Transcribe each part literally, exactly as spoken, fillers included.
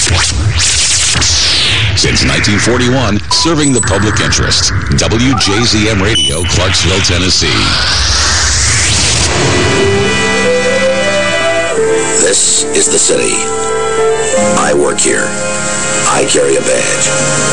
Since nineteen forty-one, serving the public interest. W J Z M Radio, Clarksville, Tennessee. This is the city. I work here. I carry a badge.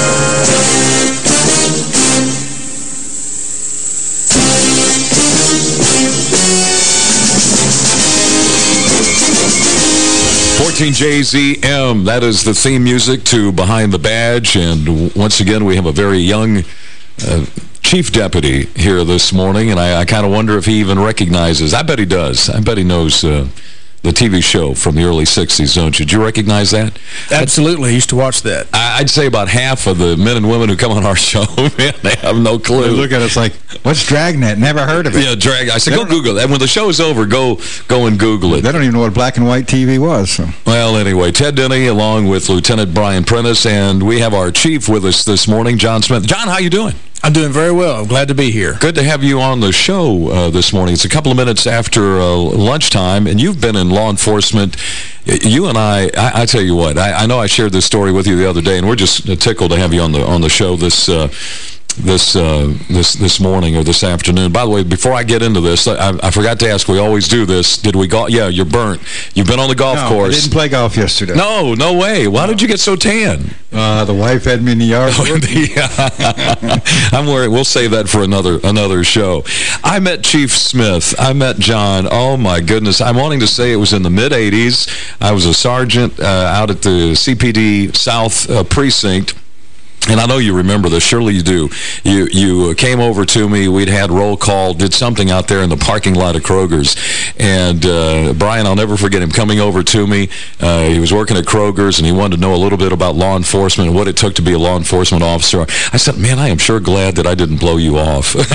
fourteen J Z M, that is the theme music to Behind the Badge. And once again, we have a very young uh, chief deputy here this morning, and I, I kind of wonder if he even recognizes. I bet he does. I bet he knows uh, the T V show from the early sixties, don't you? Did you recognize that? Absolutely. I used to watch that. I'd say about half of the men and women who come on our show, man, they have no clue. They look at us like, what's Dragnet? Never heard of it. Yeah, Drag. I said, go Google it. And when the show's over, go go and Google it. They don't even know what black and white T V was. So. Well, anyway, Ted Denny along with Lieutenant Brian Prentice, and we have our chief with us this morning, John Smith. John, how you doing? I'm doing very well. I'm glad to be here. Good to have you on the show uh, this morning. It's a couple of minutes after uh, lunchtime, and you've been in law enforcement. You and I, I, I tell you what, I, I know I shared this story with you the other day, and we're just tickled to have you on the on the show this uh, this uh, this this morning or this afternoon. By the way, before I get into this, I, I forgot to ask. We always do this. Did we go? Yeah, you're burnt. You've been on the golf no, course. I didn't play golf yesterday. No, no way. Why no. did you get so tan? Uh, the wife had me in the yard. Oh, yeah. I'm worried. We'll save that for another another show. I met Chief Smith. I met John. Oh, my goodness. I'm wanting to say it was in the mid eighties. I was a sergeant uh, out at the C P D South uh, Precinct. And I know you remember this. Surely you do. You you came over to me. We'd had roll call, did something out there in the parking lot of Kroger's. And uh, Brian, I'll never forget him coming over to me. Uh, he was working at Kroger's, and he wanted to know a little bit about law enforcement and what it took to be a law enforcement officer. I said, man, I am sure glad that I didn't blow you off. You'd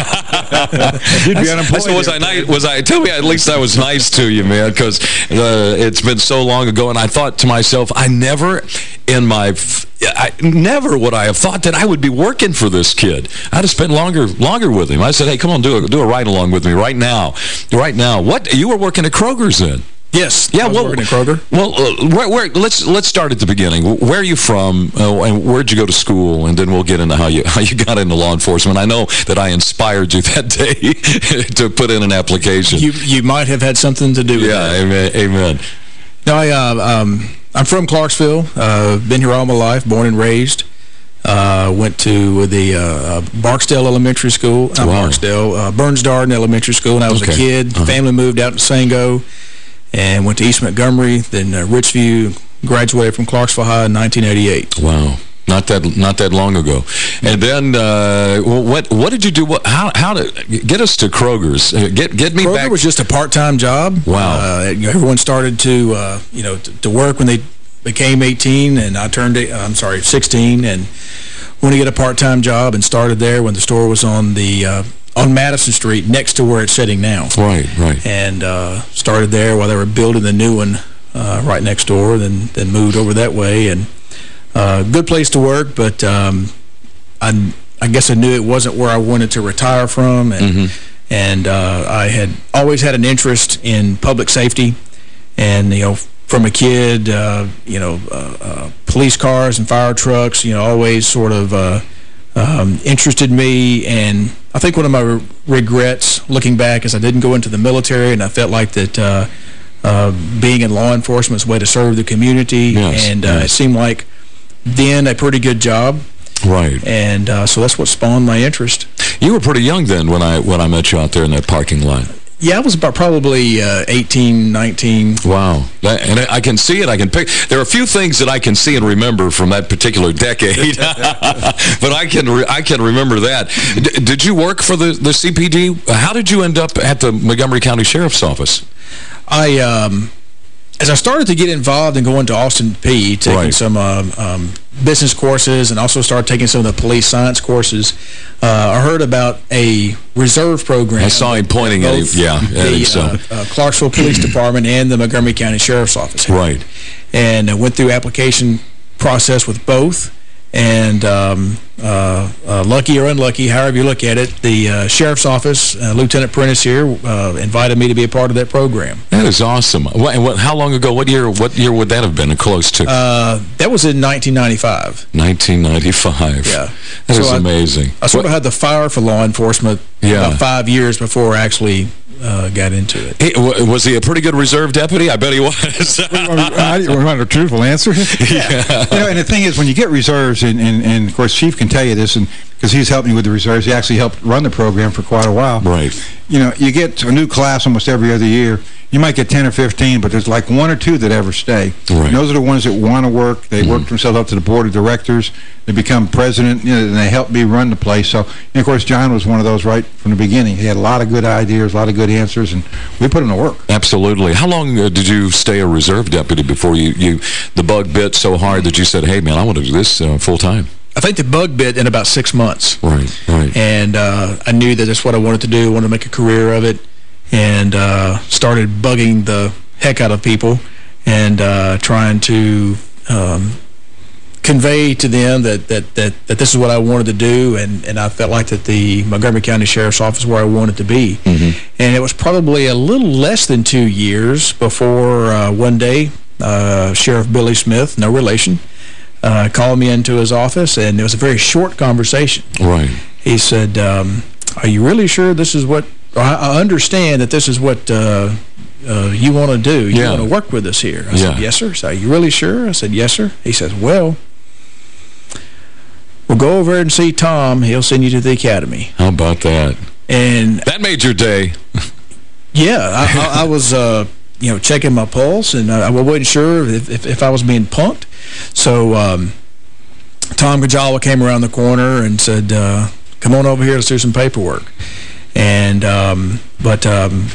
be unemployed. I said, was I nice? Was I? Tell me at least I was nice to you, man, because uh, it's been so long ago. And I thought to myself, I never in my... I, never would I have thought that I would be working for this kid. I'd have spent longer longer with him. I said, hey, come on, do a, do a ride-along with me right now. Right now. What? You were working at Kroger's then? Yes. Yeah, I was well, working at Kroger. Well, uh, where, where, let's let's start at the beginning. Where are you from, uh, and where'd you go to school? And then we'll get into how you how you got into law enforcement. I know that I inspired you that day to put in an application. You you might have had something to do with yeah, that. Amen. Amen. No, I, uh, um, I'm from Clarksville. Uh, been here all my life, born and raised. Uh, went to the uh, Barksdale Elementary School. Not wow. Barksdale, uh, Burnsdarden Elementary School when I was okay. a kid. Uh-huh. Family moved out to Sango and went to East Montgomery, then uh, Richview. Graduated from Clarksville High in nineteen eighty-eight. Wow. Not that not that long ago. And then uh, what what did you do? What, how how to get us to Kroger's? Get get me Kroger back. was just a part-time job. Wow. Uh, you know, everyone started to uh, you know to, to work when they became eighteen, and I turned uh, I'm sorry sixteen, and wanted to get a part-time job and started there when the store was on the uh, on Madison Street next to where it's sitting now. Right, right. And uh, started there while they were building the new one uh, right next door. Then then moved over that way and. Uh, good place to work, but um, I, I guess I knew it wasn't where I wanted to retire from, and mm-hmm. and uh, I had always had an interest in public safety, and you know, from a kid, uh, you know, uh, uh, police cars and fire trucks, you know, always sort of uh, um, interested me, and I think one of my re regrets looking back is I didn't go into the military, and I felt like that uh, uh, being in law enforcement is a way to serve the community, yes, and uh, yes. it seemed like then a pretty good job. Right. And uh, so that's what spawned my interest. You were pretty young then when I when I met you out there in that parking lot. Yeah, I was about probably uh, eighteen, nineteen. Wow. That, and I can see it. I can pick. There are a few things that I can see and remember from that particular decade. But I can re I can remember that. D did you work for the, the C P D? How did you end up at the Montgomery County Sheriff's Office? I... Um, As I started to get involved and going to Austin Peay, taking right. some um, um, business courses and also started taking some of the police science courses, uh, I heard about a reserve program. I saw him pointing at him, yeah. The so. uh, uh, Clarksville Police Department and the Montgomery County Sheriff's Office. Right. And I went through application process with both And um, uh, uh, lucky or unlucky, however you look at it, the uh, Sheriff's Office, uh, Lieutenant Prentice here, uh, invited me to be a part of that program. That is awesome. What, what, how long ago? What year What year would that have been close to? Uh, that was in nineteen ninety-five. nineteen ninety-five. Yeah. That so is I, amazing. I sort what? of had the fire for law enforcement yeah. about five years before I actually uh, got into it. He, was he a pretty good reserve deputy? I bet he was. We want a truthful answer? Yeah. You know, and the thing is, when you get reserves, and, and, and of course, Chief can tell you this, and because he's helped me with the reserves, he actually helped run the program for quite a while. Right. You know, you get a new class almost every other year. You might get ten or fifteen, but there's like one or two that ever stay. Right. And those are the ones that want to work. They mm-hmm. work themselves up to the board of directors. They become president, you know, and they help me run the place. So, and of course, John was one of those right from the beginning. He had a lot of good ideas, a lot of good answers, and we put him to work. Absolutely. How long uh, did you stay a reserve deputy before you, you the bug bit so hard that you said, hey, man, I want to do this uh, full time? I think the bug bit in about six months. Right, right. And uh, I knew that that's what I wanted to do. I wanted to make a career of it, and uh, started bugging the heck out of people and uh, trying to um, convey to them that, that, that, that this is what I wanted to do, and, and I felt like that the Montgomery County Sheriff's Office is where I wanted to be. Mm-hmm. And it was probably a little less than two years before uh, one day, uh, Sheriff Billy Smith, no relation, Uh, called me into his office, and it was a very short conversation. Right. He said, um, are you really sure this is what, or I, I understand that this is what uh, uh, you want to do. You yeah. want to work with us here. I yeah. said, yes, sir. So, are you really sure? I said, yes, sir. He says, well, we'll go over and see Tom. He'll send you to the academy. How about that? And that made your day. Yeah, I, I, I was, uh, you know, checking my pulse, and I, I wasn't sure if, if, if I was being punked. So um, Tom Gajawa came around the corner and said, uh, come on over here, let's do some paperwork. And um, but um,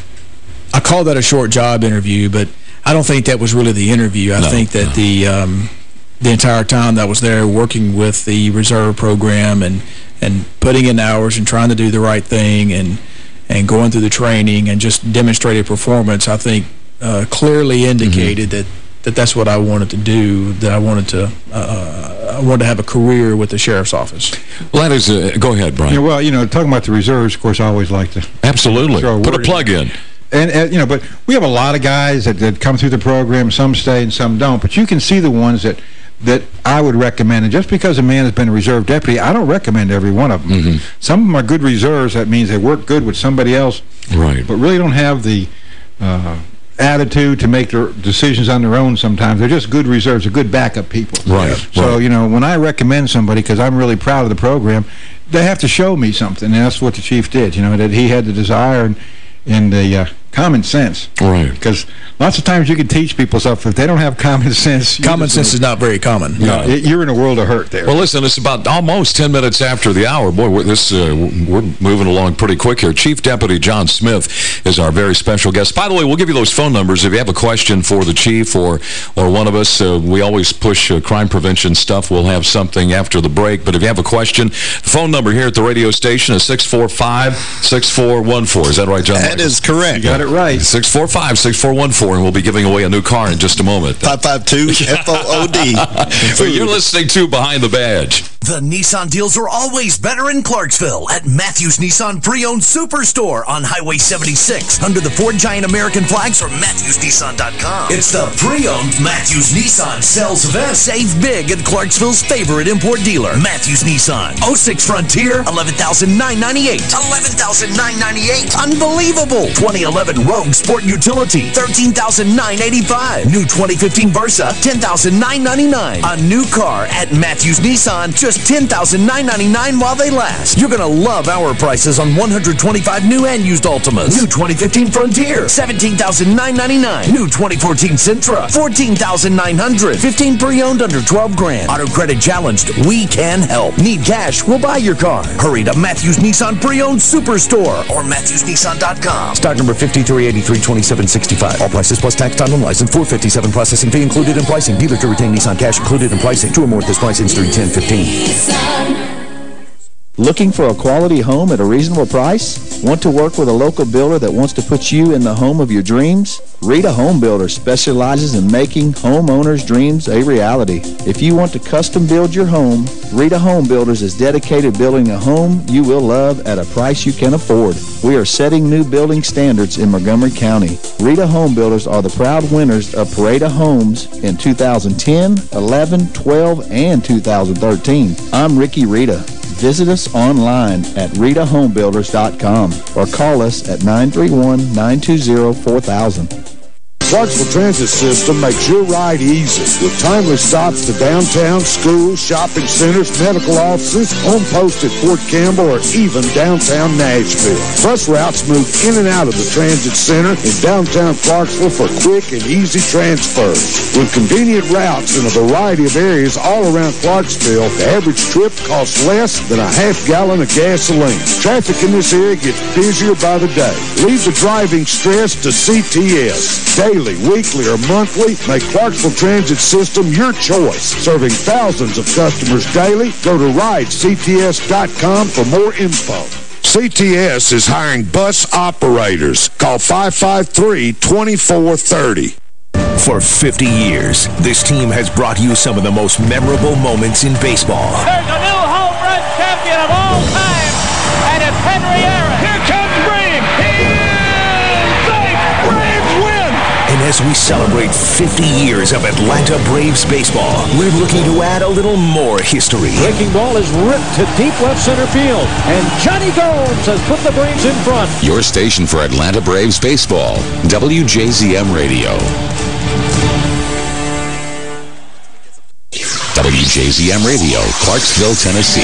I called that a short job interview, but I don't think that was really the interview. I no, think that no. the um, the entire time that I was there working with the reserve program and and putting in hours and trying to do the right thing and and going through the training and just demonstrated performance, I think uh, clearly indicated mm-hmm. that that that's what I wanted to do, that I wanted to uh, I wanted to have a career with the Sheriff's Office. Well, that is, uh, go ahead, Brian. Yeah, well, you know, talking about the reserves, of course, I always like to... Absolutely. A Put a plug in. And, and, you know, but we have a lot of guys that, that come through the program. Some stay and some don't. But you can see the ones that, that I would recommend. And just because a man has been a reserve deputy, I don't recommend every one of them. Mm-hmm. Some of them are good reserves. That means they work good with somebody else. Right. But really don't have the... Uh, attitude to make their decisions on their own sometimes. They're just good reserves, they're good backup people. Right. So, right. you know, when I recommend somebody, because I'm really proud of the program, they have to show me something, and that's what the chief did, you know, that he had the desire and, and the uh, common sense. Right. Because lots of times you can teach people stuff, if they don't have common sense... Common sense is not very common. You know, it, you're in a world of hurt there. Well, listen, it's about almost ten minutes after the hour. Boy, we're, this, uh, we're moving along pretty quick here. Chief Deputy John Smith is our very special guest. By the way, we'll give you those phone numbers. If you have a question for the chief or, or one of us, uh, we always push uh, crime prevention stuff. We'll have something after the break. But if you have a question, the phone number here at the radio station is six four five, six four one four. Is that right, John? That is correct. You got it right. six four five, six four one four, and we'll be giving away a new car in just a moment. five five two F O O D. So you're listening to Behind the Badge. The Nissan deals are always better in Clarksville at Matthews Nissan Pre-Owned Superstore on Highway seventy-six under the Ford Giant American flags or Matthews Nissan dot com. It's the Pre-Owned Matthews Nissan sales event. Save big at Clarksville's favorite import dealer, Matthews Nissan. oh six Frontier, eleven thousand nine hundred ninety-eight dollars. eleven thousand nine hundred ninety-eight dollars. Unbelievable. twenty eleven Rogue Sport Utility, thirteen thousand nine hundred eighty-five dollars. New twenty fifteen Versa, ten thousand nine hundred ninety-nine dollars. A new car at Matthews Nissan, just ten thousand nine hundred ninety-nine dollars while they last. You're going to love our prices on one hundred twenty-five new and used Altimas. New twenty fifteen Frontier, seventeen thousand nine hundred ninety-nine dollars. New twenty fourteen Sentra, fourteen thousand nine hundred dollars. fifteen pre-owned under twelve grand. Auto credit challenged, we can help. Need cash, we'll buy your car. Hurry to Matthews Nissan Pre-Owned Superstore or Matthews Nissan dot com. Stock number fifty-three eighty-three twenty-seven sixty-five. All prices plus tax, time, and license. four fifty-seven processing fee included in pricing. Dealer to retain Nissan cash included in pricing. Two or more at this price ends during ten fifteen. Looking for a quality home at a reasonable price? Want to work with a local builder that wants to put you in the home of your dreams? Rita Home Builder specializes in making homeowners' dreams a reality. If you want to custom build your home, Rita Home Builders is dedicated to building a home you will love at a price you can afford. We are setting new building standards in Montgomery County. Rita Home Builders are the proud winners of Parade of Homes in two thousand ten, eleven, twelve, and two thousand thirteen. I'm Ricky Rita. Visit us online at rita home builders dot com or call us at nine three one, nine two zero, four thousand. Clarksville Transit System makes your ride easy with timely stops to downtown, schools, shopping centers, medical offices, home post at Fort Campbell, or even downtown Nashville. Bus routes move in and out of the transit center in downtown Clarksville for quick and easy transfers. With convenient routes in a variety of areas all around Clarksville, the average trip costs less than a half gallon of gasoline. Traffic in this area gets busier by the day. Leave the driving stress to C T S. Daily, weekly, or monthly, make Clarksville Transit System your choice. Serving thousands of customers daily, go to ride C T S dot com for more info. C T S is hiring bus operators. Call five five three, two four three zero. For fifty years, this team has brought you some of the most memorable moments in baseball. There's a new home run champion of all time, and it's Henry Aaron. Here comes Brave. He is safe. Braves win. And as we celebrate fifty years of Atlanta Braves baseball, we're looking to add a little more history. Breaking ball is ripped to deep left center field, and Johnny Gomes has put the Braves in front. Your station for Atlanta Braves baseball, W J Z M Radio. W J Z M Radio, Clarksville, Tennessee.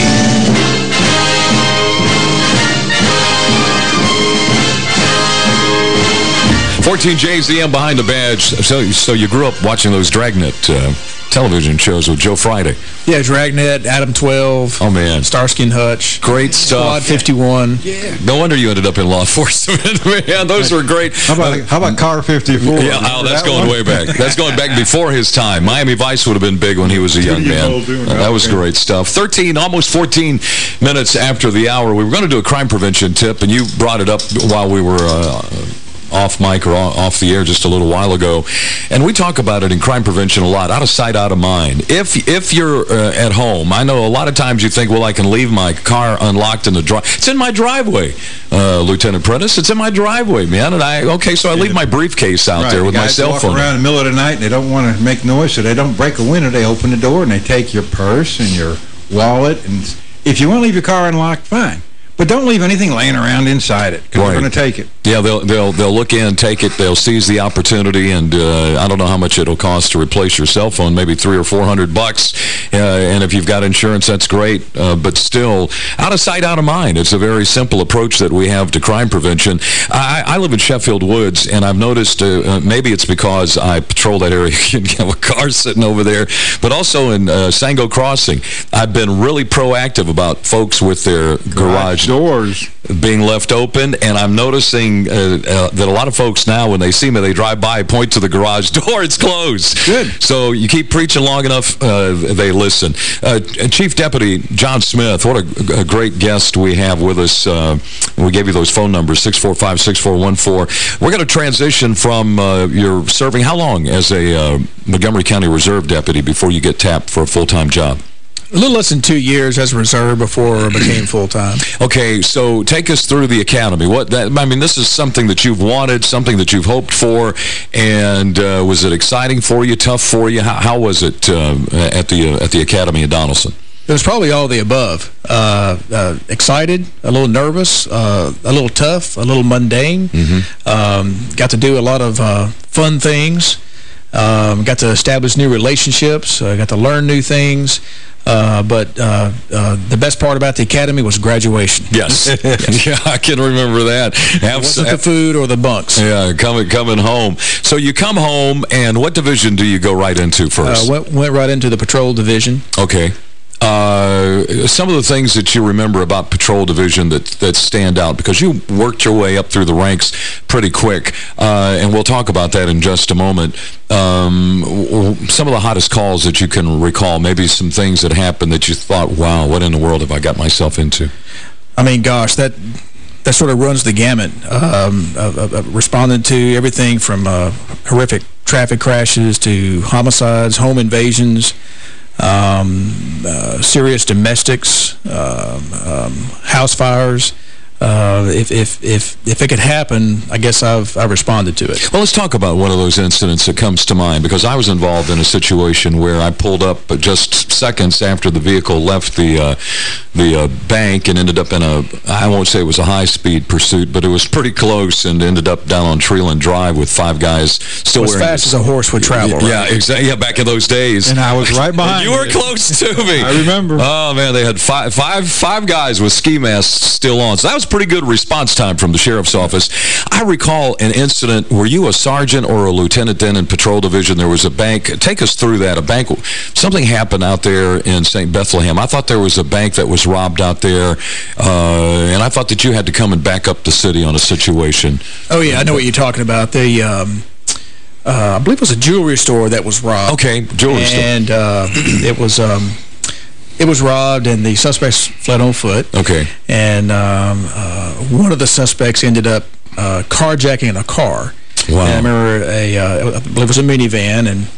fourteen J Z M behind the badge. So, so you grew up watching those Dragnet uh, television shows with Joe Friday. Yeah, Dragnet, Adam twelve. Oh, man. Starsky and Hutch. Great stuff. Squad fifty-one. Yeah. No wonder you ended up in law enforcement. Man, those were great. How about, how about Car fifty-four? Yeah, oh, that's that going one? way back. That's going back before his time. Miami Vice would have been big when he was a young man. Uh, that was great stuff. thirteen, almost fourteen minutes after the hour, we were going to do a crime prevention tip, and you brought it up while we were... Uh, off mic or off the air just a little while ago. And we talk about it in crime prevention a lot, out of sight, out of mind. If if you're uh, at home, I know a lot of times you think, well, I can leave my car unlocked in the drive. It's in my driveway, uh, Lieutenant Prentice. It's in my driveway, man. And I, okay, so I leave my briefcase out right, there with the my cell walk phone. around in the middle of the night, and they don't want to make noise, so they don't break a window. They open the door, and they take your purse and your wallet. And if you want to leave your car unlocked, fine. But don't leave anything laying around inside it, because right. we're going to take it. Yeah, they'll they'll they'll look in, take it, they'll seize the opportunity, and uh, I don't know how much it'll cost to replace your cell phone, maybe three or four hundred bucks. Uh, and if you've got insurance, that's great. Uh, but still, out of sight, out of mind. It's a very simple approach that we have to crime prevention. I, I live in Sheffield Woods, and I've noticed uh, uh, maybe it's because I patrol that area and have a car sitting over there, but also in uh, Sango Crossing, I've been really proactive about folks with their garage, garage doors being left open, and I'm noticing uh, uh, that a lot of folks now, when they see me, they drive by, point to the garage door, it's closed. Good. So you keep preaching long enough, uh, they listen. Uh, Chief Deputy John Smith, what a, a great guest we have with us. Uh, we gave you those phone numbers, six four five, six four one four. We're going to transition from uh, your serving, how long as a uh, Montgomery County Reserve Deputy before you get tapped for a full-time job? A little less than two years as a reserve before I became full-time. Okay, so take us through the academy. What that, I mean, this is something that you've wanted, something that you've hoped for, and uh, was it exciting for you, tough for you? How, how was it uh, at the uh, at the academy in Donaldson? It was probably all the above. Uh, uh, excited, a little nervous, uh, a little tough, a little mundane. Mm-hmm. um, got to do a lot of uh, fun things. Um, got to establish new relationships. Uh, got to learn new things. Uh, but uh, uh, the best part about the academy was graduation. Yes. yes. Yeah, I can remember that. Have, it wasn't the food or the bunks. Yeah, coming coming home. So you come home, and what division do you go right into first? Uh, went, went right into the patrol division. Okay. Uh, some of the things that you remember about Patrol Division that, that stand out, because you worked your way up through the ranks pretty quick, uh, and we'll talk about that in just a moment. Um, some of the hottest calls that you can recall, maybe some things that happened that you thought, wow, what in the world have I got myself into? I mean, gosh, that that sort of runs the gamut, um, of, of, of responding to everything from uh, horrific traffic crashes to homicides, home invasions, um, uh, serious domestics, um, um, house fires. Uh, if, if, if, if it could happen, I guess I've, I've responded to it. Well, let's talk about one of those incidents that comes to mind, because I was involved in a situation where I pulled up just seconds after the vehicle left the uh, the uh, bank and ended up in a, I won't say it was a high-speed pursuit, but it was pretty close, and ended up down on Treeland Drive with five guys still as wearing... As fast as a horse would travel, Yeah, right? exactly. Yeah, back in those days. And I was right behind you. You were close to me. I remember. Oh, man, they had five, five, five guys with ski masks still on. So that was pretty good response time from the sheriff's office. I recall an incident. Were you a sergeant or a lieutenant then in Patrol Division? There was a bank. Take us through that. A bank. Something happened out there in Saint Bethlehem. I thought there was a bank that was robbed out there, uh, and I thought that you had to come and back up the city on a situation. Oh, yeah, I know what you're talking about. The, um, uh, I believe it was a jewelry store that was robbed. Okay, jewelry store. And uh, it was... Um, It was robbed, and the suspects fled on foot. Okay. And um, uh, one of the suspects ended up uh, carjacking a car. Wow. And I remember, a, uh, I believe it was a minivan, and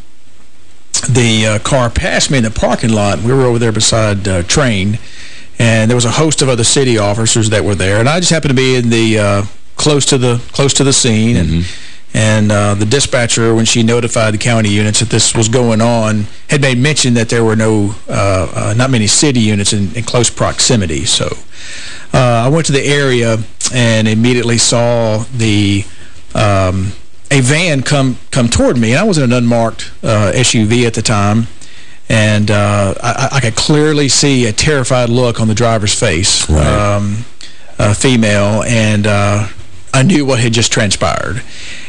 the uh, car passed me in the parking lot. We were over there beside uh, Train, and there was a host of other city officers that were there. And I just happened to be in the uh, close to the close to the scene, and. Mm-hmm. And uh, the dispatcher, when she notified the county units that this was going on, had made mention that there were no, uh, uh, not many city units in, in close proximity. So uh, I went to the area and immediately saw the um, a van come come toward me. And I was in an unmarked uh, S U V at the time, and uh, I, I could clearly see a terrified look on the driver's face, right. um, a female, and uh, I knew what had just transpired.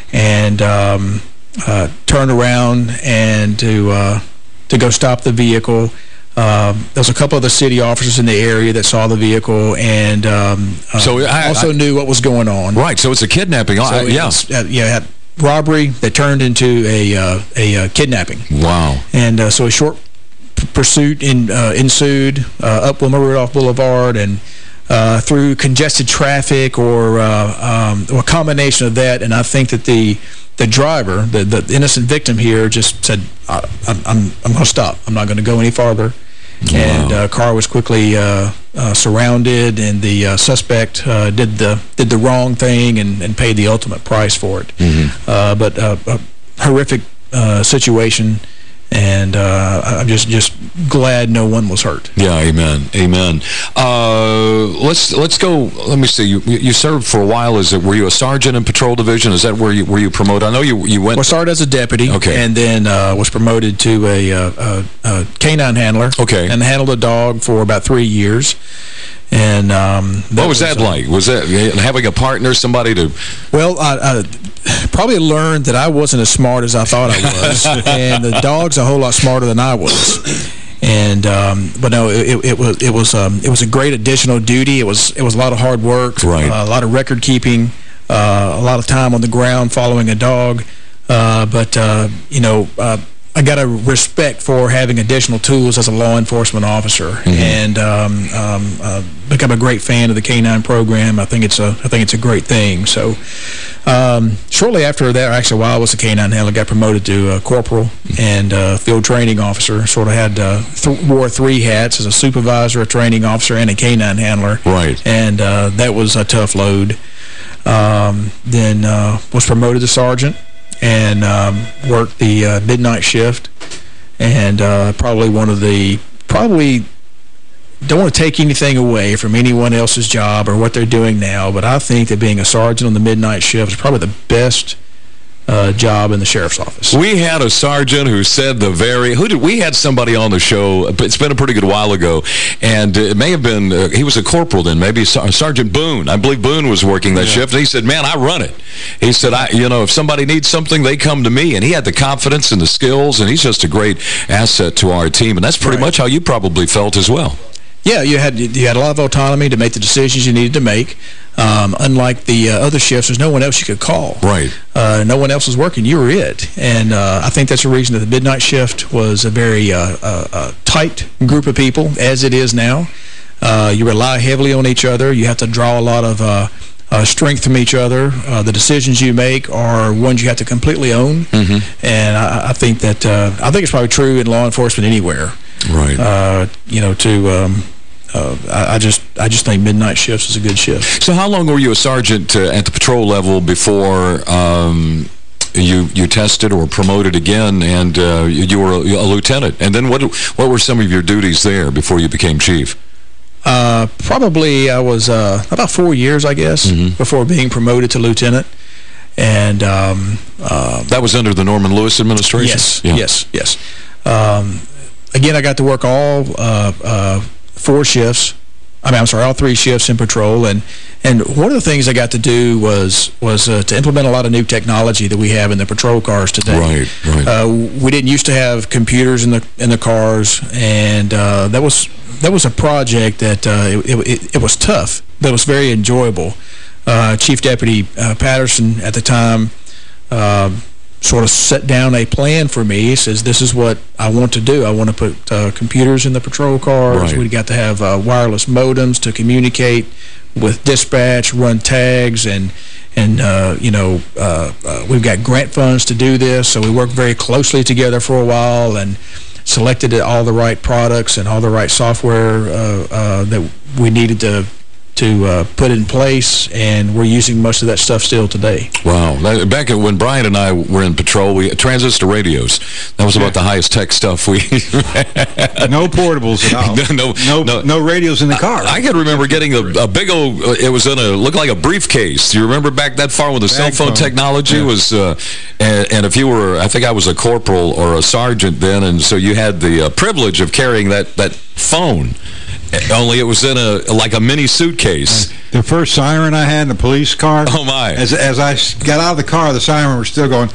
And um, uh, turned around and to uh, to go stop the vehicle. Um, there was a couple of the city officers in the area that saw the vehicle, and um, uh, so I also I, knew what was going on. Right, so it's a kidnapping. So I, yeah. Was, uh, yeah, robbery that turned into a, uh, a uh, kidnapping. Wow. And uh, so a short pursuit in, uh, ensued uh, up Wilma Rudolph Boulevard, and Uh, through congested traffic or uh, um, or a combination of that. And I think that the the driver, the, the innocent victim here, just said, I, I'm, I'm, I'm going to stop. I'm not going to go any farther. Wow. And uh, car was quickly uh, uh, surrounded, and the uh, suspect uh, did the did the wrong thing and, and paid the ultimate price for it. Mm-hmm. uh, but uh, a horrific uh, situation. And uh, I'm just just glad no one was hurt. Yeah, amen, amen. Uh, let's let's go. Let me see. You you served for a while. Is it? Were you a sergeant in Patrol Division? Is that where you were you promoted? I know you you went. Well, started as a deputy. Okay. And then uh, was promoted to a, uh, a, a canine handler. Okay. And handled a dog for about three years. And um, what was, was that uh, like? Was that having a partner, somebody to? Well, I, I probably learned that I wasn't as smart as I thought I was, and the dog's a whole lot smarter than I was. And um, but no, it, it was it was um, it was a great additional duty. It was it was a lot of hard work, right. uh, a lot of record keeping, uh, a lot of time on the ground following a dog. Uh, but uh, you know. Uh, I got a respect for having additional tools as a law enforcement officer, mm-hmm. and um, um, uh, become a great fan of the canine program. I think it's a I think it's a great thing. So um, shortly after that, actually while I was a canine handler, got promoted to uh, corporal and uh, field training officer. Sort of had uh, th wore three hats as a supervisor, a training officer, and a canine handler. Right. And uh, that was a tough load. Um, then uh, was promoted to sergeant. And um, worked the uh, midnight shift, and uh, probably one of the, probably don't want to take anything away from anyone else's job or what they're doing now, but I think that being a sergeant on the midnight shift is probably the best uh, job in the sheriff's office. We had a sergeant who said the very... Who did we had somebody on the show, it's been a pretty good while ago, and it may have been... Uh, he was a corporal then, maybe Sergeant Boone. I believe Boone was working that yeah. shift, and he said, man, I run it. He said, I, you know, if somebody needs something, they come to me, and he had the confidence and the skills, and he's just a great asset to our team, and that's pretty right. much how you probably felt as well. Yeah, you had you had a lot of autonomy to make the decisions you needed to make. Um, unlike the uh, other shifts, there's no one else you could call. Right. Uh, no one else was working. You were it. And uh, I think that's the reason that the midnight shift was a very uh, uh, uh, tight group of people, as it is now. Uh, you rely heavily on each other. You have to draw a lot of uh, uh, strength from each other. Uh, the decisions you make are ones you have to completely own. Mm-hmm. And I, I think that uh, I think it's probably true in law enforcement anywhere. Right. Uh, you know, to um, uh, I, I just I just think midnight shifts is a good shift. So how long were you a sergeant uh, at the patrol level before um, you you tested or promoted again, and uh, you, you were a, a lieutenant? And then what what were some of your duties there before you became chief? Uh, probably I was uh, about four years, I guess, mm-hmm. before being promoted to lieutenant. And um, uh, that was under the Norman Lewis administration? Yes, yeah. yes, yes. Um, Again, I got to work all uh, uh, four shifts. I mean, I'm sorry, all three shifts in patrol. And and one of the things I got to do was was uh, to implement a lot of new technology that we have in the patrol cars today. Right, right. Uh, we didn't used to have computers in the in the cars, and uh, that was that was a project that uh, it, it it was tough, but it was very enjoyable. Uh, Chief Deputy uh, Patterson at the time. Uh, sort of set down a plan for me. He says, this is what I want to do. I want to put uh, computers in the patrol cars. Right. We got to have uh, wireless modems to communicate with dispatch, run tags, and, and uh, you know, uh, uh, we've got grant funds to do this, so we worked very closely together for a while and selected all the right products and all the right software uh, uh, that we needed to to uh, put in place, and we're using most of that stuff still today. Wow. Back when Brian and I were in patrol, we transistor radios. That was about the highest tech stuff we... No portables at all. no, no, no, no radios in the car. I, I can remember getting a, a big old... Uh, it was in a... looked like a briefcase. Do you remember back that far when the Bag cell phone, phone. technology yeah. was... Uh, and, and if you were... I think I was a corporal or a sergeant then, and so you had the uh, privilege of carrying that, that phone. Only it was in a like a mini suitcase. The first siren I had in the police car. Oh, my. As, as I got out of the car, the siren was still going.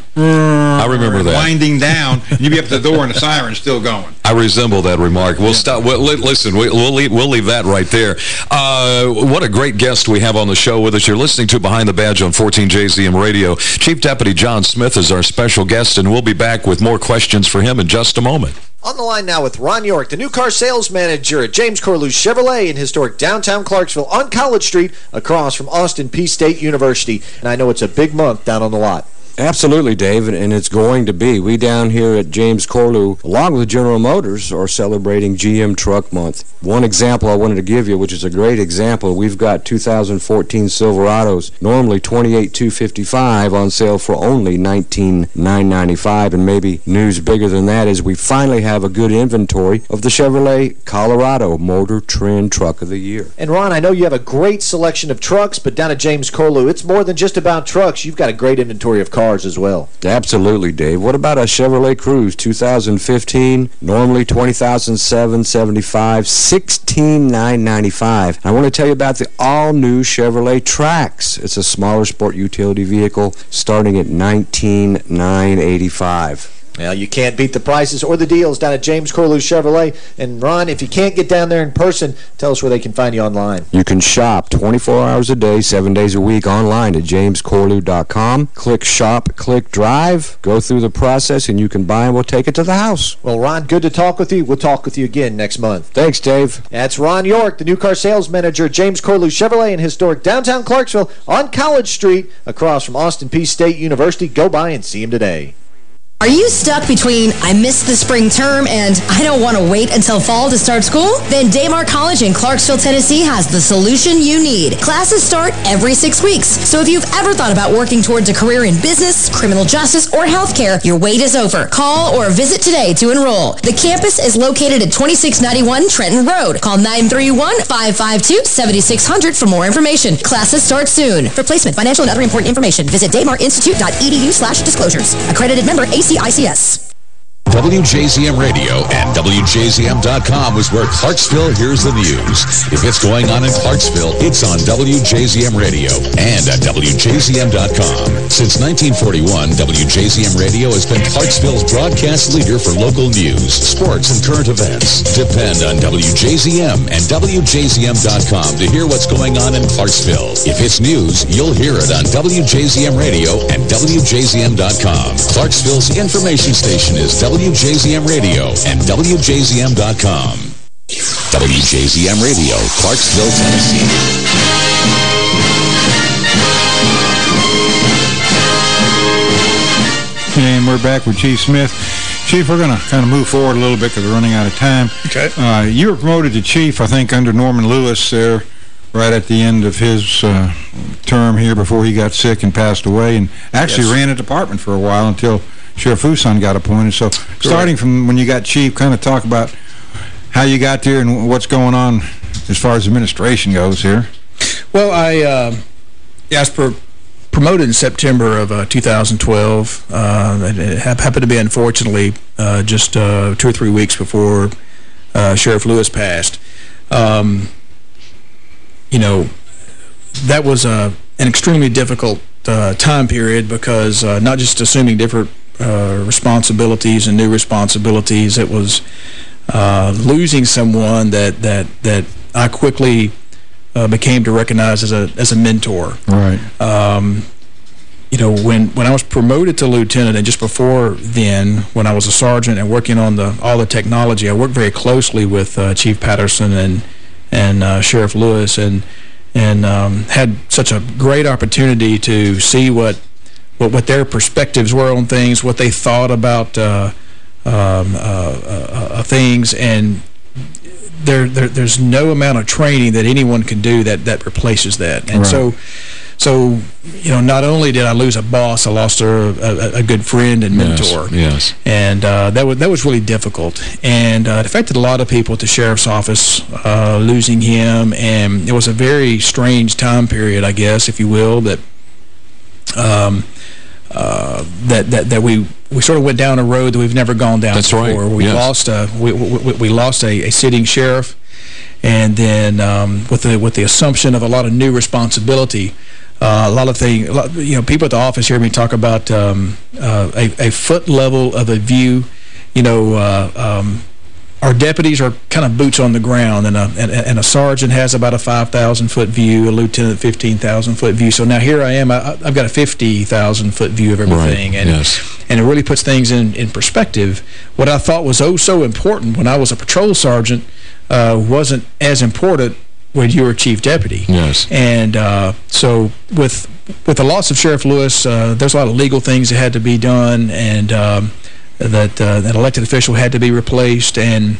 I remember that. Winding down. You'd be up the door and the siren's still going. I resemble that remark. We'll yeah. stop. We'll, listen, we, we'll, leave, we'll leave that right there. Uh, what a great guest we have on the show with us. You're listening to Behind the Badge on fourteen J Z M Radio. Chief Deputy John Smith is our special guest, and we'll be back with more questions for him in just a moment. On the line now with Ron York, the new car sales manager at James Corlew Chevrolet in historic downtown Clarksville on College Street across from Austin Peay State University. And I know it's a big month down on the lot. Absolutely, Dave, and it's going to be. We down here at James Corlew, along with General Motors, are celebrating G M Truck Month. One example I wanted to give you, which is a great example, we've got two thousand fourteen Silverados, normally twenty-eight thousand two hundred fifty-five dollars on sale for only nineteen thousand nine hundred ninety-five dollars. And maybe news bigger than that is we finally have a good inventory of the Chevrolet Colorado Motor Trend Truck of the Year. And Ron, I know you have a great selection of trucks, but down at James Corlew, it's more than just about trucks. You've got a great inventory of cars as well. Absolutely, Dave. What about a Chevrolet Cruze two thousand fifteen? Normally twenty thousand seven hundred seventy-five dollars, sixteen thousand nine hundred ninety-five dollars. I want to tell you about the all-new Chevrolet Trax. It's a smaller sport utility vehicle starting at nineteen thousand nine hundred eighty-five dollars. Well, you can't beat the prices or the deals down at James Corlew Chevrolet. And, Ron, if you can't get down there in person, tell us where they can find you online. You can shop twenty-four hours a day, seven days a week online at james corlew dot com. Click Shop, click Drive, go through the process, and you can buy and we'll take it to the house. Well, Ron, good to talk with you. We'll talk with you again next month. Thanks, Dave. That's Ron York, the new car sales manager at James Corlew Chevrolet in historic downtown Clarksville on College Street across from Austin Peay State University. Go by and see him today. Are you stuck between I missed the spring term and I don't want to wait until fall to start school? Then Daymar College in Clarksville, Tennessee has the solution you need. Classes start every six weeks. So if you've ever thought about working towards a career in business, criminal justice, or healthcare, your wait is over. Call or visit today to enroll. The campus is located at twenty-six ninety-one Trenton Road. Call nine three one, five five two, seven six zero zero for more information. Classes start soon. For placement, financial, and other important information, visit daymar institute dot e d u slash disclosures. Accredited member A C I C S. W J Z M Radio and W J Z M dot com is where Clarksville hears the news. If it's going on in Clarksville, it's on W J Z M Radio and at W J Z M dot com. Since nineteen forty-one, W J Z M Radio has been Clarksville's broadcast leader for local news, sports, and current events. Depend on W J Z M and W J Z M dot com to hear what's going on in Clarksville. If it's news, you'll hear it on W J Z M Radio and W J Z M dot com. Clarksville's information station is W J Z M Radio and W J Z M dot com. W J Z M Radio, Clarksville, Tennessee. And we're back with Chief Smith. Chief, we're going to kind of move forward a little bit because we're running out of time. Okay. Uh, you were promoted to chief, I think, under Norman Lewis there, right at the end of his uh, term here before he got sick and passed away, and actually yes. ran a department for a while until Sheriff Fuson got appointed. So Correct. starting from when you got chief, kind of talk about how you got there and what's going on as far as administration goes here. Well, I, uh, yeah, I was pro promoted in September of uh, two thousand twelve. Uh, it happened to be, unfortunately, uh, just uh, two or three weeks before uh, Sheriff Lewis passed. Um, you know, that was uh, an extremely difficult uh, time period because uh, not just assuming different uh, responsibilities and new responsibilities, it was uh, losing someone that that that I quickly uh, became to recognize as a as a mentor. Right. Um, you know, when when I was promoted to lieutenant, and just before then, when I was a sergeant and working on the all the technology, I worked very closely with uh, Chief Patterson and and uh, Sheriff Lewis, and and um, had such a great opportunity to see what what what their perspectives were on things, what they thought about uh, um, uh, uh, uh, things, and there, there there's no amount of training that anyone can do that that replaces that. And right. so so you know, not only did I lose a boss, I lost a, a, a good friend and mentor. Yes, yes. And uh, that was that was really difficult, and uh, it affected a lot of people at the sheriff's office, uh, losing him, and it was a very strange time period, I guess, if you will, that um, uh, that that that we we sort of went down a road that we've never gone down That's before. Right. We yes. lost a we we, we lost a, a sitting sheriff, and then um, with the with the assumption of a lot of new responsibility. Uh, a lot of things, you know, people at the office hear me talk about um, uh, a, a foot level of a view. You know, uh, um, our deputies are kind of boots on the ground, and a, and, and a sergeant has about a five thousand foot view, a lieutenant fifteen thousand foot view. So now here I am, I, I've got a fifty thousand foot view of everything. Right. And, yes. and it really puts things in, in perspective. What I thought was oh so important when I was a patrol sergeant uh, wasn't as important when you were chief deputy. Yes. And uh, so with with the loss of Sheriff Lewis, uh, there's a lot of legal things that had to be done, and um, that uh, an elected official had to be replaced, and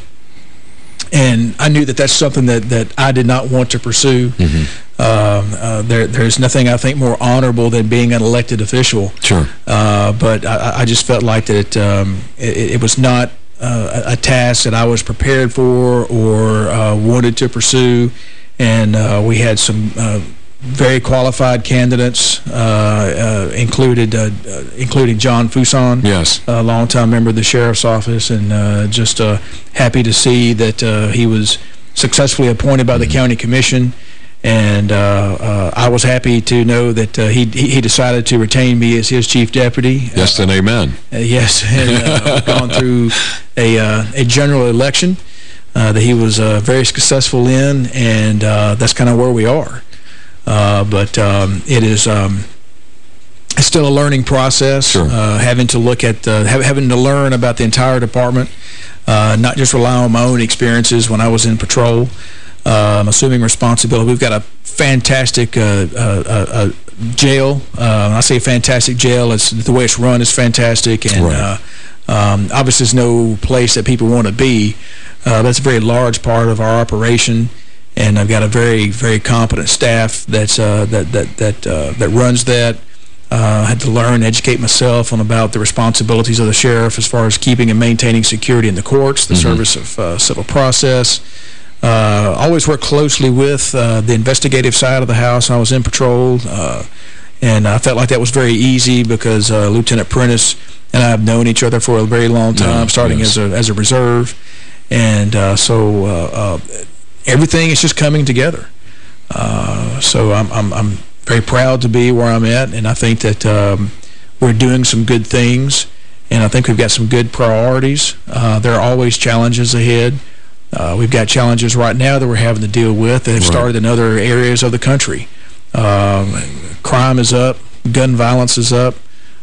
and I knew that that's something that that I did not want to pursue. Mm-hmm. um, uh, there there's nothing I think more honorable than being an elected official. Sure. Uh, but I, I just felt like that it um, it, it was not uh, a task that I was prepared for or uh, wanted to pursue. And uh, we had some uh, very qualified candidates, uh, uh, included uh, uh, including John Fuson, yes, a longtime member of the sheriff's office, and uh, just uh, happy to see that uh, he was successfully appointed by the mm-hmm. county commission. And uh, uh, I was happy to know that uh, he he decided to retain me as his chief deputy. Yes, uh, and amen. Uh, yes, and uh, we've gone through a uh, a general election. Uh, that he was uh, very successful in, and uh, that's kind of where we are. Uh, but um, it is um, it's still a learning process, sure. uh, having to look at, uh, having to learn about the entire department, uh, not just rely on my own experiences when I was in patrol, um, assuming responsibility. We've got a fantastic uh, uh, uh, jail. Uh, when I say fantastic jail, it's the way it's run is fantastic. And right. uh, um, obviously there's no place that people want to be. Uh, that's a very large part of our operation. And I've got a very, very competent staff that's uh, that that that uh, that runs that. Uh, I had to learn, educate myself on about the responsibilities of the sheriff as far as keeping and maintaining security in the courts, the mm-hmm. service of uh, civil process. Uh, always worked closely with uh, the investigative side of the house. I was in patrol, uh, and I felt like that was very easy because uh, Lieutenant Prentice and I have known each other for a very long time, yeah, starting yes. as a as a reserve, and uh, so uh, uh, everything is just coming together. Uh, so I'm I'm. I'm very proud to be where I'm at, and I think that um, we're doing some good things, and I think we've got some good priorities. Uh, there are always challenges ahead. Uh, we've got challenges right now that we're having to deal with that have right. started in other areas of the country. Um, crime is up. Gun violence is up.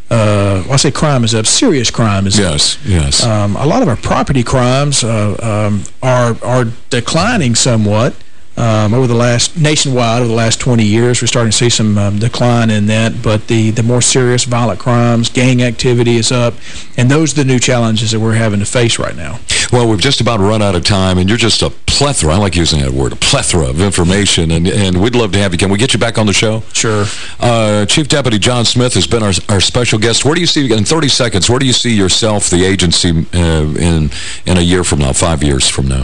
Uh, well, I say crime is up. Serious crime is yes, up. Yes, yes. Um, a lot of our property crimes uh, um, are, are declining somewhat. Um, over the last, nationwide, over the last twenty years, we're starting to see some um, decline in that, but the, the more serious violent crimes, gang activity is up, and those are the new challenges that we're having to face right now. Well, we've just about run out of time, and you're just a plethora, I like using that word, a plethora of information, and, and we'd love to have you. Can we get you back on the show? Sure. Uh, Chief Deputy John Smith has been our, our special guest. Where do you see, in thirty seconds, where do you see yourself, the agency, uh, in, in a year from now, five years from now?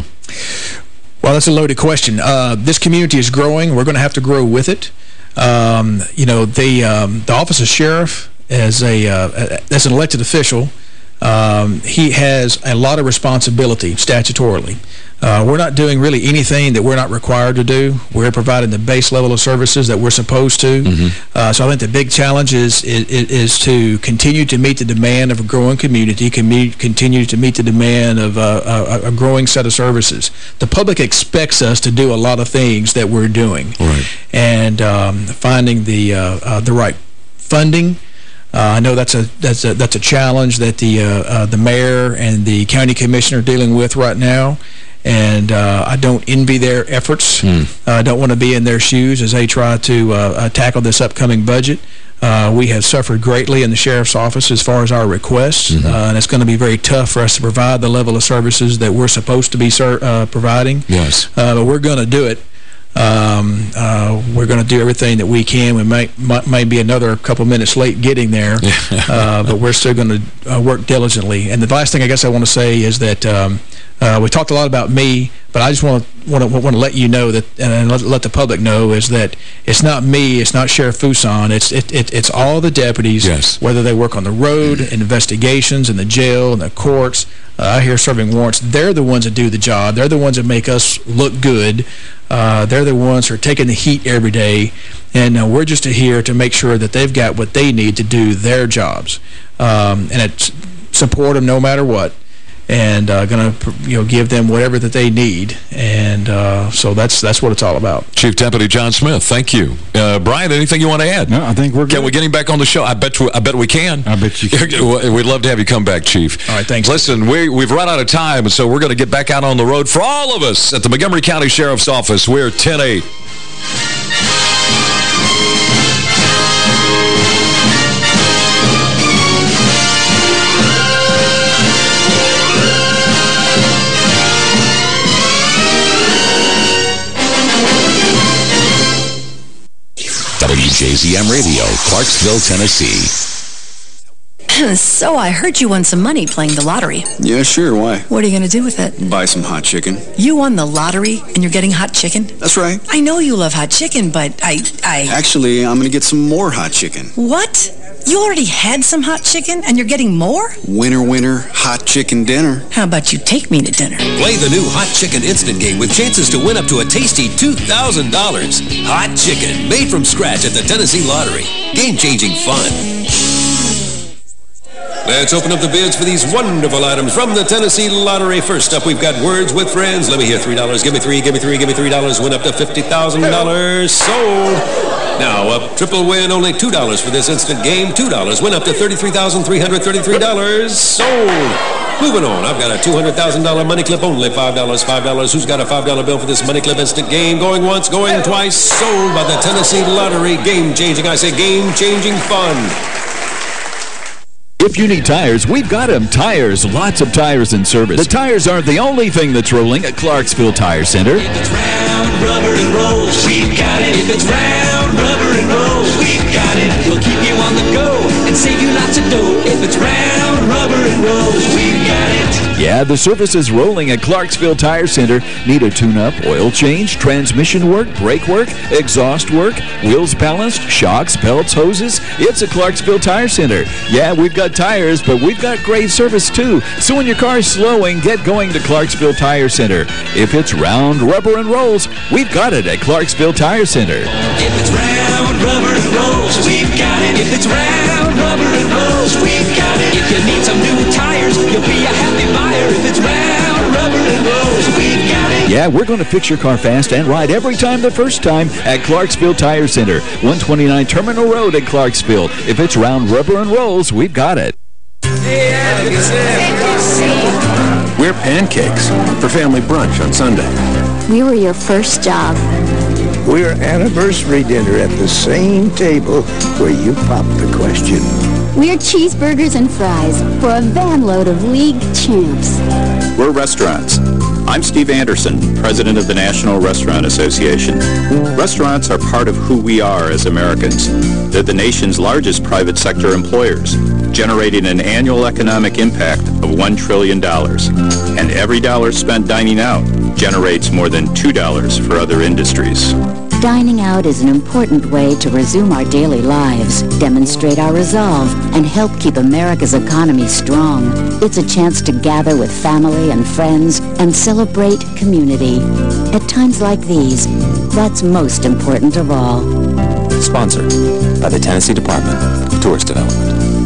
Well, that's a loaded question. Uh, this community is growing. We're going to have to grow with it. Um, you know, the um, the Office of Sheriff, as a uh, as an elected official, um, he has a lot of responsibility statutorily. Uh, we're not doing really anything that we're not required to do. We're providing the base level of services that we're supposed to. Mm-hmm. uh, so I think the big challenge is, is, is to continue to meet the demand of a growing community, continue to meet the demand of uh, a, a growing set of services. The public expects us to do a lot of things that we're doing. Right. And um, finding the, uh, uh, the right funding. Uh, I know that's a that's a that's a challenge that the uh, uh, the mayor and the county commissioner are dealing with right now. And uh, I don't envy their efforts. Mm. I uh, don't want to be in their shoes as they try to uh, uh, tackle this upcoming budget. Uh, we have suffered greatly in the sheriff's office as far as our requests, mm-hmm. uh, and it's going to be very tough for us to provide the level of services that we're supposed to be ser uh, providing. Yes. Uh, but we're going to do it. Um, uh, we're going to do everything that we can. We might, might, might be another couple minutes late getting there, uh, but we're still going to uh, work diligently. And the last thing I guess I want to say is that um, uh, we talked a lot about me, but I just want to want to want to let you know that, and let, let the public know, is that it's not me, it's not Sheriff Fuson, it's it, it it's all the deputies, yes. whether they work on the road, in investigations, in the jail, in the courts, uh, out here serving warrants. They're the ones that do the job. They're the ones that make us look good. Uh, they're the ones who are taking the heat every day, and uh, we're just here to make sure that they've got what they need to do their jobs, um, and it's support them no matter what, and uh, going to you know give them whatever that they need, and uh, so that's that's what it's all about. Chief Deputy John Smith, thank you. Uh, Brian, anything you want to add? No, I think we're good. Can we get him back on the show? I bet we, I bet we can. I bet you can. We'd love to have you come back, Chief. All right, thanks. Listen, we, we've run out of time, so we're going to get back out on the road. For all of us at the Montgomery County Sheriff's Office, we're ten eight. W J Z M Radio, Clarksville, Tennessee. So I heard you won some money playing the lottery. Yeah, sure. Why? What are you going to do with it? Buy some hot chicken. You won the lottery and you're getting hot chicken? That's right. I know you love hot chicken, but I... I... Actually, I'm going to get some more hot chicken. What? You already had some hot chicken and you're getting more? Winner, winner, hot chicken dinner. How about you take me to dinner? Play the new Hot Chicken Instant Game with chances to win up to a tasty two thousand dollars. Hot Chicken, made from scratch at the Tennessee Lottery. Game-changing fun. Let's open up the bids for these wonderful items from the Tennessee Lottery. First up, we've got Words with Friends. Let me hear three dollars. Give me three, give me three, give me three dollars. Win up to fifty thousand dollars. Sold. Now, up triple win, only two dollars for this instant game. two dollars. Win up to thirty-three thousand three hundred thirty-three dollars. Sold. Moving on, I've got a two hundred thousand dollar money clip, only five dollars, five dollars. Who's got a five dollar bill for this money clip instant game? Going once, going twice, sold by the Tennessee Lottery. Game-changing, I say game-changing fun. If you need tires, we've got them. Tires, lots of tires in service. The tires aren't the only thing that's rolling at Clarksville Tire Center. If it's round, rubber, and rolls, we've got it. If it's round, rubber, and rolls, we've got it. We'll keep you on the go and save you lots of dough. If it's round, rubber, and rolls, we've got it. Yeah, the service is rolling at Clarksville Tire Center. Need a tune-up, oil change, transmission work, brake work, exhaust work, wheels balanced, shocks, belts, hoses? It's a Clarksville Tire Center. Yeah, we've got tires, but we've got great service too. So when your car's slowing, get going to Clarksville Tire Center. If it's round, rubber, and rolls, we've got it at Clarksville Tire Center. If it's round, rubber, and rolls, we've got it. If it's round, rubber, and rolls, we've got it. If you need some new tires, you'll be a happy buyer. If it's round, rubber, and rolls, we've got it. Yeah, we're going to fix your car fast and right every time the first time at Clarksville Tire Center. one twenty-nine Terminal Road at Clarksville. If it's round, rubber, and rolls, we've got it. We're Pancakes for family brunch on Sunday. We were your first job. We're anniversary dinner at the same table where you popped the question. We're cheeseburgers and fries for a van load of league champs. We're restaurants. I'm Steve Anderson, president of the National Restaurant Association. Restaurants are part of who we are as Americans. They're the nation's largest private sector employers, generating an annual economic impact of one trillion dollars. And every dollar spent dining out generates more than two dollars for other industries. Dining out is an important way to resume our daily lives, demonstrate our resolve, and help keep America's economy strong. It's a chance to gather with family and friends and celebrate community. At times like these, that's most important of all. Sponsored by the Tennessee Department of Tourist Development.